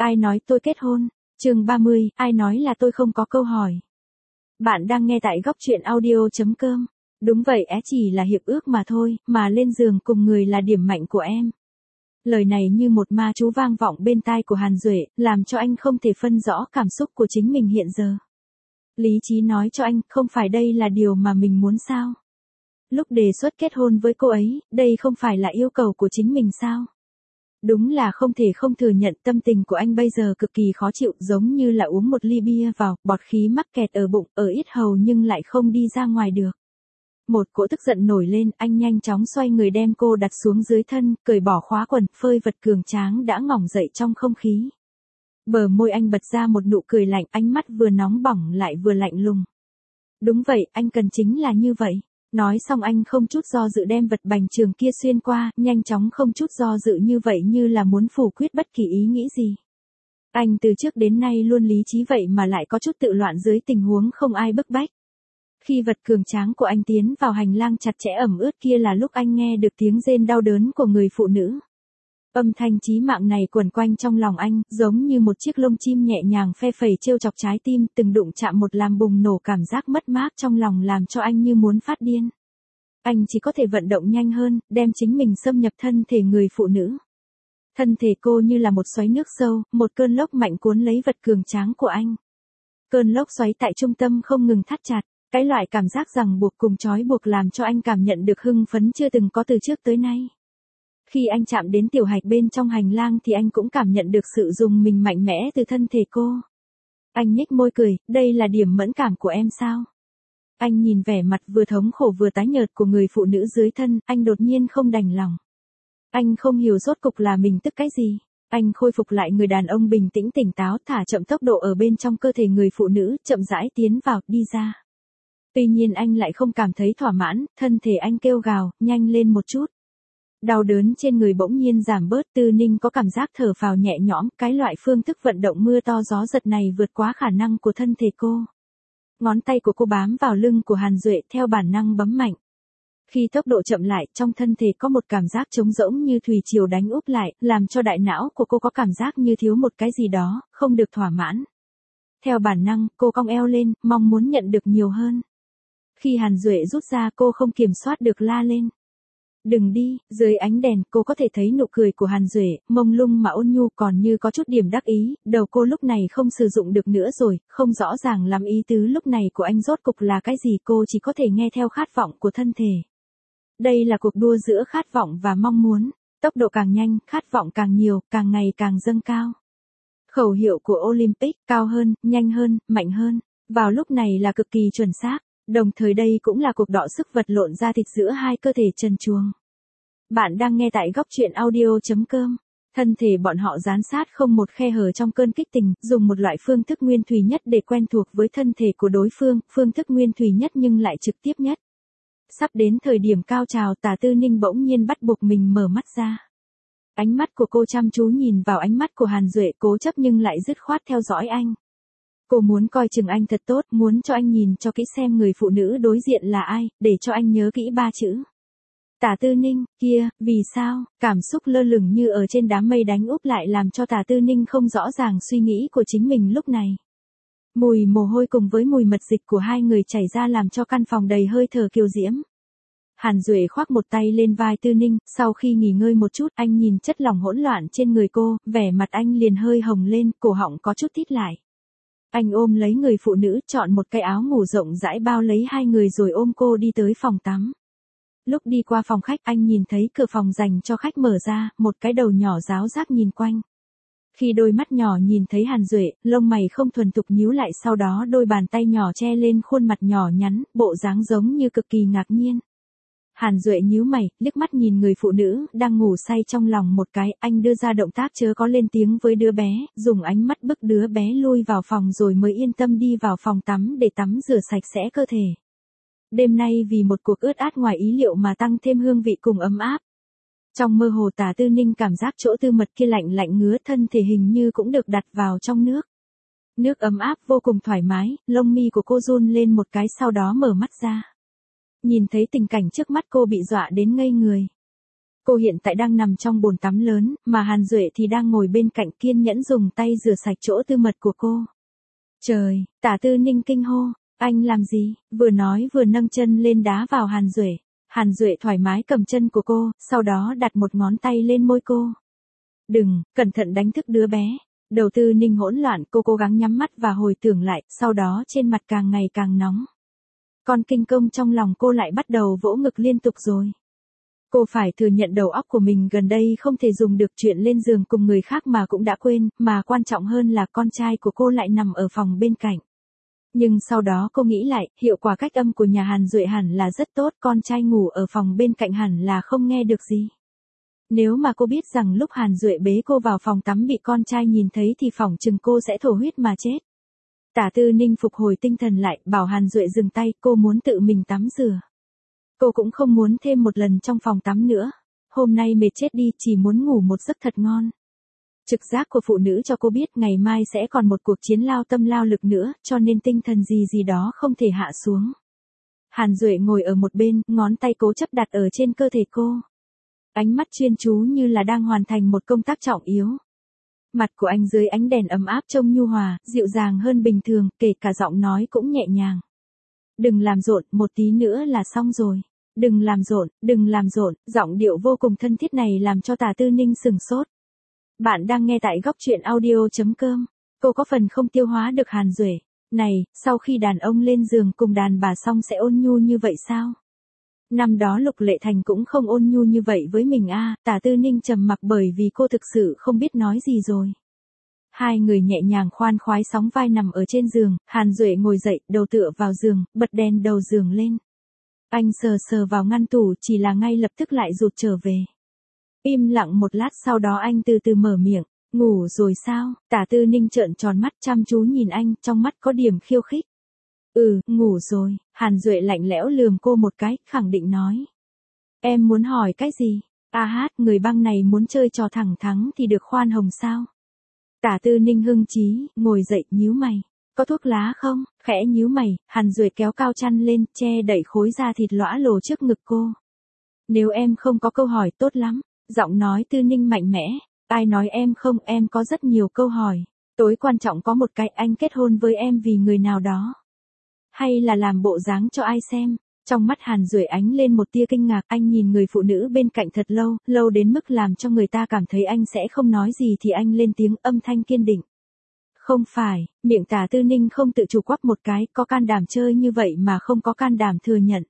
Ai nói tôi kết hôn? Chương 30, ai nói là tôi không có câu hỏi. Bạn đang nghe tại góc truyện audio.com. Đúng vậy, chỉ là hiệp ước mà thôi, mà lên giường cùng người là điểm mạnh của em. Lời này như một ma chú vang vọng bên tai của Hàn Duệ, làm cho anh không thể phân rõ cảm xúc của chính mình hiện giờ. Lý trí nói cho anh, không phải đây là điều mà mình muốn sao? Lúc đề xuất kết hôn với cô ấy, đây không phải là yêu cầu của chính mình sao? Đúng là không thể không thừa nhận tâm tình của anh bây giờ cực kỳ khó chịu, giống như là uống một ly bia vào, bọt khí mắc kẹt ở bụng, ở yết hầu nhưng lại không đi ra ngoài được. Một cỗ tức giận nổi lên, anh nhanh chóng xoay người đem cô đặt xuống dưới thân, cởi bỏ khóa quần, phơi vật cường tráng đã ngỏng dậy trong không khí. Bờ môi anh bật ra một nụ cười lạnh, ánh mắt vừa nóng bỏng lại vừa lạnh lùng. Đúng vậy, anh cần chính là như vậy. Nói xong anh không chút do dự đem vật bành trường kia xuyên qua, nhanh chóng không chút do dự như vậy như là muốn phủ quyết bất kỳ ý nghĩ gì. Anh từ trước đến nay luôn lý trí vậy mà lại có chút tự loạn dưới tình huống không ai bức bách. Khi vật cường tráng của anh tiến vào hành lang chặt chẽ ẩm ướt kia là lúc anh nghe được tiếng rên đau đớn của người phụ nữ. Âm thanh chí mạng này quẩn quanh trong lòng anh, giống như một chiếc lông chim nhẹ nhàng phe phẩy trêu chọc trái tim, từng đụng chạm một làm bùng nổ cảm giác mất mát trong lòng làm cho anh như muốn phát điên. Anh chỉ có thể vận động nhanh hơn, đem chính mình xâm nhập thân thể người phụ nữ. Thân thể cô như là một xoáy nước sâu, một cơn lốc mạnh cuốn lấy vật cường tráng của anh. Cơn lốc xoáy tại trung tâm không ngừng thắt chặt, cái loại cảm giác rằng buộc cùng trói buộc làm cho anh cảm nhận được hưng phấn chưa từng có từ trước tới nay. Khi anh chạm đến tiểu hạch bên trong hành lang thì anh cũng cảm nhận được sự dùng mình mạnh mẽ từ thân thể cô. Anh nhếch môi cười, đây là điểm mẫn cảm của em sao? Anh nhìn vẻ mặt vừa thống khổ vừa tái nhợt của người phụ nữ dưới thân, anh đột nhiên không đành lòng. Anh không hiểu rốt cục là mình tức cái gì. Anh khôi phục lại người đàn ông bình tĩnh tỉnh táo, thả chậm tốc độ ở bên trong cơ thể người phụ nữ, chậm rãi tiến vào, đi ra. Tuy nhiên anh lại không cảm thấy thỏa mãn, thân thể anh kêu gào, nhanh lên một chút. Đau đớn trên người bỗng nhiên giảm bớt, Tư Ninh có cảm giác thở phào nhẹ nhõm, cái loại phương thức vận động mưa to gió giật này vượt quá khả năng của thân thể cô. Ngón tay của cô bám vào lưng của Hàn Duệ theo bản năng bấm mạnh. Khi tốc độ chậm lại, trong thân thể có một cảm giác trống rỗng như thủy triều đánh úp lại, làm cho đại não của cô có cảm giác như thiếu một cái gì đó, không được thỏa mãn. Theo bản năng, cô cong eo lên, mong muốn nhận được nhiều hơn. Khi Hàn Duệ rút ra cô không kiểm soát được la lên. Đừng đi, dưới ánh đèn cô có thể thấy nụ cười của Hàn Duệ, mông lung mà ôn nhu còn như có chút điểm đắc ý, đầu cô lúc này không sử dụng được nữa rồi, không rõ ràng lắm ý tứ lúc này của anh rốt cục là cái gì, cô chỉ có thể nghe theo khát vọng của thân thể. Đây là cuộc đua giữa khát vọng và mong muốn, tốc độ càng nhanh, khát vọng càng nhiều, càng ngày càng dâng cao. Khẩu hiệu của Olympic, cao hơn, nhanh hơn, mạnh hơn, vào lúc này là cực kỳ chuẩn xác. Đồng thời đây cũng là cuộc đọ sức vật lộn da thịt giữa hai cơ thể trần truồng. Bạn đang nghe tại góc truyện audio.com. Thân thể bọn họ dán sát không một khe hở trong cơn kích tình, dùng một loại phương thức nguyên thủy nhất để quen thuộc với thân thể của đối phương, phương thức nguyên thủy nhất nhưng lại trực tiếp nhất. Sắp đến thời điểm cao trào, Tả Tư Ninh bỗng nhiên bắt buộc mình mở mắt ra. Ánh mắt của cô chăm chú nhìn vào ánh mắt của Hàn Duệ, cố chấp nhưng lại dứt khoát theo dõi anh. Cô muốn coi chừng anh thật tốt, muốn cho anh nhìn cho kỹ xem người phụ nữ đối diện là ai, để cho anh nhớ kỹ 3 chữ. Tả Tư Ninh, kia, vì sao, cảm xúc lơ lửng như ở trên đám mây đánh úp lại làm cho Tả Tư Ninh không rõ ràng suy nghĩ của chính mình lúc này. Mùi mồ hôi cùng với mùi mật dịch của hai người chảy ra làm cho căn phòng đầy hơi thở kiều diễm. Hàn Duệ khoác một tay lên vai Tư Ninh, sau khi nghỉ ngơi một chút, anh nhìn chất lỏng hỗn loạn trên người cô, vẻ mặt anh liền hơi hồng lên, cổ họng có chút thít lại. Anh ôm lấy người phụ nữ, chọn một cái áo ngủ rộng rãi bao lấy hai người rồi ôm cô đi tới phòng tắm. Lúc đi qua phòng khách anh nhìn thấy cửa phòng dành cho khách mở ra, một cái đầu nhỏ ráo rác nhìn quanh. Khi đôi mắt nhỏ nhìn thấy Hàn Duệ, lông mày không thuần thục nhíu lại, sau đó đôi bàn tay nhỏ che lên khuôn mặt nhỏ nhắn, bộ dáng giống như cực kỳ ngạc nhiên. Hàn Duệ nhíu mày, liếc mắt nhìn người phụ nữ đang ngủ say trong lòng một cái, anh đưa ra động tác chớ có lên tiếng với đứa bé, dùng ánh mắt bức đứa bé lui vào phòng rồi mới yên tâm đi vào phòng tắm để tắm rửa sạch sẽ cơ thể. Đêm nay vì một cuộc ướt át ngoài ý liệu mà tăng thêm hương vị cùng ấm áp. Trong mơ hồ Tả Tư Ninh cảm giác chỗ tư mật kia lạnh lạnh ngứa, thân thể hình như cũng được đặt vào trong nước. Nước ấm áp vô cùng thoải mái, lông mi của cô run lên một cái sau đó mở mắt ra. Nhìn thấy tình cảnh trước mắt cô bị dọa đến ngây người. Cô hiện tại đang nằm trong bồn tắm lớn, mà Hàn Duệ thì đang ngồi bên cạnh kiên nhẫn dùng tay rửa sạch chỗ tư mật của cô. Trời, Tả Tư Ninh kinh hô, anh làm gì? Vừa nói vừa nâng chân lên đá vào Hàn Duệ. Hàn Duệ thoải mái cầm chân của cô, sau đó đặt một ngón tay lên môi cô. Đừng, cẩn thận đánh thức đứa bé. Đầu Tư Ninh hỗn loạn, cô cố gắng nhắm mắt và hồi tưởng lại, sau đó trên mặt càng ngày càng nóng. Con kinh công trong lòng cô lại bắt đầu vỗ ngực liên tục rồi. Cô phải thừa nhận đầu óc của mình gần đây không thể dùng được, chuyện lên giường cùng người khác mà cũng đã quên, mà quan trọng hơn là con trai của cô lại nằm ở phòng bên cạnh. Nhưng sau đó cô nghĩ lại, hiệu quả cách âm của nhà Hàn Duệ hẳn là rất tốt, con trai ngủ ở phòng bên cạnh hẳn là không nghe được gì. Nếu mà cô biết rằng lúc Hàn Duệ bế cô vào phòng tắm bị con trai nhìn thấy thì phỏng chừng cô sẽ thổ huyết mà chết. Tả Tư Ninh phục hồi tinh thần lại, bảo Hàn Duệ dừng tay, cô muốn tự mình tắm rửa. Cô cũng không muốn thêm một lần trong phòng tắm nữa. Hôm nay mệt chết đi, chỉ muốn ngủ một giấc thật ngon. Trực giác của phụ nữ cho cô biết ngày mai sẽ còn một cuộc chiến lao tâm lao lực nữa, cho nên tinh thần gì đó không thể hạ xuống. Hàn Duệ ngồi ở một bên, ngón tay cố chấp đặt ở trên cơ thể cô. Ánh mắt chuyên chú như là đang hoàn thành một công tác trọng yếu. Mặt của anh dưới ánh đèn ấm áp trông nhu hòa, dịu dàng hơn bình thường, kể cả giọng nói cũng nhẹ nhàng. Đừng làm rộn, một tí nữa là xong rồi. Đừng làm rộn, giọng điệu vô cùng thân thiết này làm cho Tả Tư Ninh sừng sốt. Bạn đang nghe tại góc truyện audio.com. Cô có phần không tiêu hóa được Hàn Duệ. Này, sau khi đàn ông lên giường cùng đàn bà xong sẽ ôn nhu như vậy sao? Năm đó Lục Lệ Thành cũng không ôn nhu như vậy với mình a. Tả Tư Ninh trầm mặc bởi vì cô thực sự không biết nói gì rồi. Hai người nhẹ nhàng khoan khoái sóng vai nằm ở trên giường, Hàn Duệ ngồi dậy, đầu tựa vào giường, bật đèn đầu giường lên. Anh sờ sờ vào ngăn tủ, chỉ là ngay lập tức lại rụt trở về. Im lặng một lát sau đó anh từ từ mở miệng, ngủ rồi sao? Tả Tư Ninh trợn tròn mắt chăm chú nhìn anh, trong mắt có điểm khiêu khích. Ngủ rồi. Hàn Duệ lạnh lẽo lườm cô một cái, khẳng định nói. Em muốn hỏi cái gì? Người băng này muốn chơi trò thẳng thắng thì được khoan hồng sao? Tả Tư Ninh hưng chí, ngồi dậy, nhíu mày. Có thuốc lá không? Khẽ nhíu mày, Hàn Duệ kéo cao chăn lên, che đậy khối da thịt lõa lồ trước ngực cô. Nếu em không có câu hỏi tốt lắm. Giọng nói Tư Ninh mạnh mẽ. Ai nói em không, em có rất nhiều câu hỏi. Tối quan trọng có một cái, anh kết hôn với em vì người nào đó. Hay là làm bộ dáng cho ai xem? Trong mắt Hàn Duệ ánh lên một tia kinh ngạc, anh nhìn người phụ nữ bên cạnh thật lâu, lâu đến mức làm cho người ta cảm thấy anh sẽ không nói gì thì anh lên tiếng, âm thanh kiên định. Không phải, miệng Tả Tư Ninh không tự chủ quắp một cái, có can đảm chơi như vậy mà không có can đảm thừa nhận.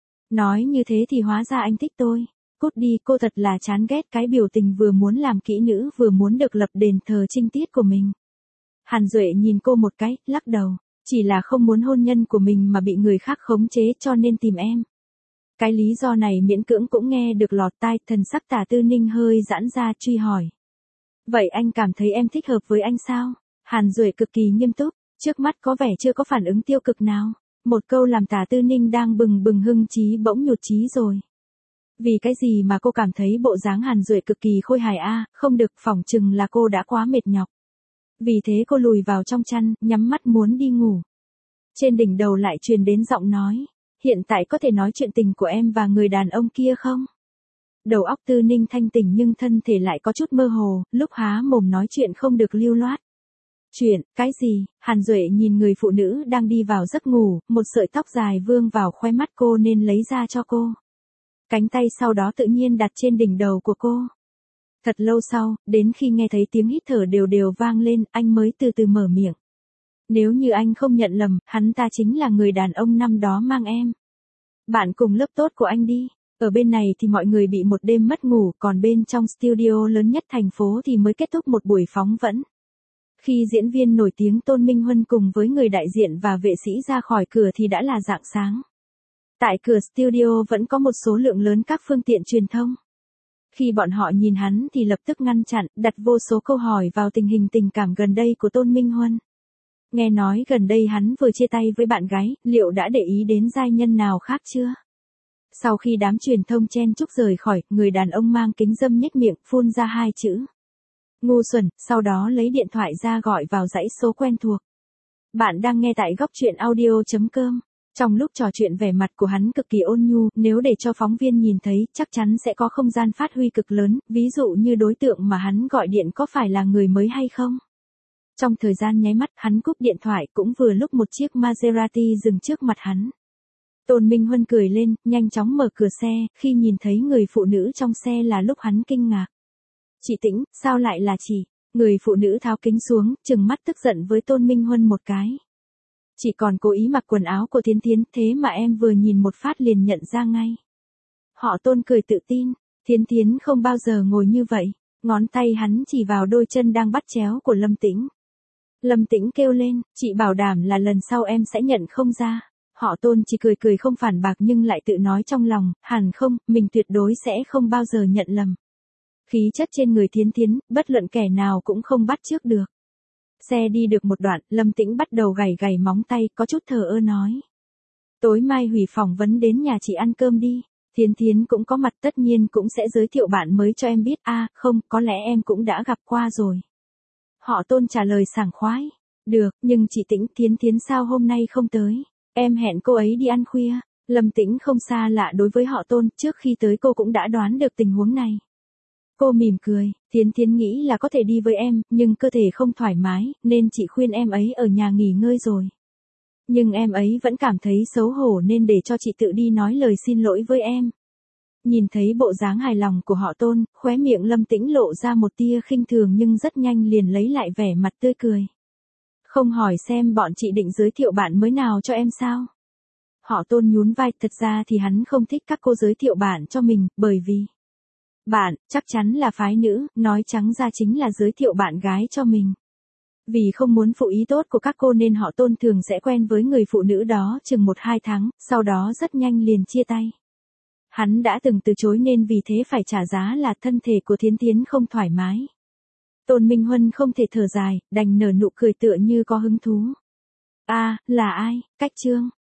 Nói như thế thì hóa ra anh thích tôi. Cút đi, cô thật là chán ghét cái biểu tình vừa muốn làm kỹ nữ vừa muốn được lập đền thờ trinh tiết của mình. Hàn Duệ nhìn cô một cái, lắc đầu. Chỉ là không muốn hôn nhân của mình mà bị người khác khống chế cho nên tìm em. Cái lý do này miễn cưỡng cũng nghe được lọt tai, thần sắc Tả Tư Ninh hơi giãn ra truy hỏi. Vậy anh cảm thấy em thích hợp với anh sao? Hàn Duệ cực kỳ nghiêm túc, trước mắt có vẻ chưa có phản ứng tiêu cực nào. Một câu làm Tả Tư Ninh đang bừng bừng hưng trí bỗng nhụt chí rồi. Vì cái gì mà cô cảm thấy bộ dáng Hàn Duệ cực kỳ khôi hài không được, phỏng chừng là cô đã quá mệt nhọc. Vì thế cô lùi vào trong chăn, nhắm mắt muốn đi ngủ. Trên đỉnh đầu lại truyền đến giọng nói, hiện tại có thể nói chuyện tình của em và người đàn ông kia không? Đầu óc Tư Ninh thanh tỉnh nhưng thân thể lại có chút mơ hồ, lúc há mồm nói chuyện không được lưu loát. Chuyện, cái gì? Hàn Duệ nhìn người phụ nữ đang đi vào giấc ngủ, một sợi tóc dài vương vào khóe mắt cô nên lấy ra cho cô. Cánh tay sau đó tự nhiên đặt trên đỉnh đầu của cô. Thật lâu sau, đến khi nghe thấy tiếng hít thở đều đều vang lên, anh mới từ từ mở miệng. Nếu như anh không nhận lầm, hắn ta chính là người đàn ông năm đó mang em. Bạn cùng lớp tốt của anh đi. Ở bên này thì mọi người bị một đêm mất ngủ, còn bên trong studio lớn nhất thành phố thì mới kết thúc một buổi phóng vẫn. Khi diễn viên nổi tiếng Tôn Minh Huân cùng với người đại diện và vệ sĩ ra khỏi cửa thì đã là rạng sáng. Tại cửa studio vẫn có một số lượng lớn các phương tiện truyền thông. Khi bọn họ nhìn hắn thì lập tức ngăn chặn, đặt vô số câu hỏi vào tình hình tình cảm gần đây của Tôn Minh Huân. Nghe nói gần đây hắn vừa chia tay với bạn gái, liệu đã để ý đến giai nhân nào khác chưa? Sau khi đám truyền thông chen chúc rời khỏi, người đàn ông mang kính râm nhếch miệng, phun ra hai chữ. Ngu xuẩn, sau đó lấy điện thoại ra gọi vào dãy số quen thuộc. Bạn đang nghe tại góc truyện audio.com. Trong lúc trò chuyện vẻ mặt của hắn cực kỳ ôn nhu, nếu để cho phóng viên nhìn thấy, chắc chắn sẽ có không gian phát huy cực lớn, ví dụ như đối tượng mà hắn gọi điện có phải là người mới hay không. Trong thời gian nháy mắt, hắn cúp điện thoại, cũng vừa lúc một chiếc Maserati dừng trước mặt hắn. Tôn Minh Huân cười lên, nhanh chóng mở cửa xe, khi nhìn thấy người phụ nữ trong xe là lúc hắn kinh ngạc. Chị Tĩnh, sao lại là chị? Người phụ nữ tháo kính xuống, trừng mắt tức giận với Tôn Minh Huân một cái. Chị còn cố ý mặc quần áo của Thiến Thiến, thế mà em vừa nhìn một phát liền nhận ra ngay. Họ Tôn cười tự tin, Thiến Thiến không bao giờ ngồi như vậy, ngón tay hắn chỉ vào đôi chân đang bắt chéo của Lâm Tĩnh. Lâm Tĩnh kêu lên, chị bảo đảm là lần sau em sẽ nhận không ra. Họ Tôn chỉ cười cười không phản bác nhưng lại tự nói trong lòng, hẳn không, mình tuyệt đối sẽ không bao giờ nhận lầm. Khí chất trên người Thiến Thiến, bất luận kẻ nào cũng không bắt chước được. Xe đi được một đoạn, Lâm Tĩnh bắt đầu gảy gảy móng tay, có chút thờ ơ nói. Tối mai hủy phỏng vấn đến nhà chị ăn cơm đi. Thiến Thiến cũng có mặt, tất nhiên cũng sẽ giới thiệu bạn mới cho em biết. Không, có lẽ em cũng đã gặp qua rồi. Họ Tôn trả lời sảng khoái. Được, nhưng chị Tĩnh, Thiến Thiến sao hôm nay không tới? Em hẹn cô ấy đi ăn khuya. Lâm Tĩnh không xa lạ đối với họ Tôn, trước khi tới cô cũng đã đoán được tình huống này. Cô mỉm cười, Thiến Thiến nghĩ là có thể đi với em, nhưng cơ thể không thoải mái, nên chị khuyên em ấy ở nhà nghỉ ngơi rồi. Nhưng em ấy vẫn cảm thấy xấu hổ nên để cho chị tự đi nói lời xin lỗi với em. Nhìn thấy bộ dáng hài lòng của họ Tôn, khóe miệng Lâm Tĩnh lộ ra một tia khinh thường nhưng rất nhanh liền lấy lại vẻ mặt tươi cười. Không hỏi xem bọn chị định giới thiệu bạn mới nào cho em sao? Họ Tôn nhún vai, thật ra thì hắn không thích các cô giới thiệu bạn cho mình, bởi vì bạn, chắc chắn là phái nữ, nói trắng ra chính là giới thiệu bạn gái cho mình. Vì không muốn phụ ý tốt của các cô nên họ Tôn thường sẽ quen với người phụ nữ đó chừng 1-2 tháng, sau đó rất nhanh liền chia tay. Hắn đã từng từ chối nên vì thế phải trả giá là thân thể của Thiến Thiến không thoải mái. Tôn Minh Huân không thể thở dài, đành nở nụ cười tựa như có hứng thú. Là ai, Cách Trương?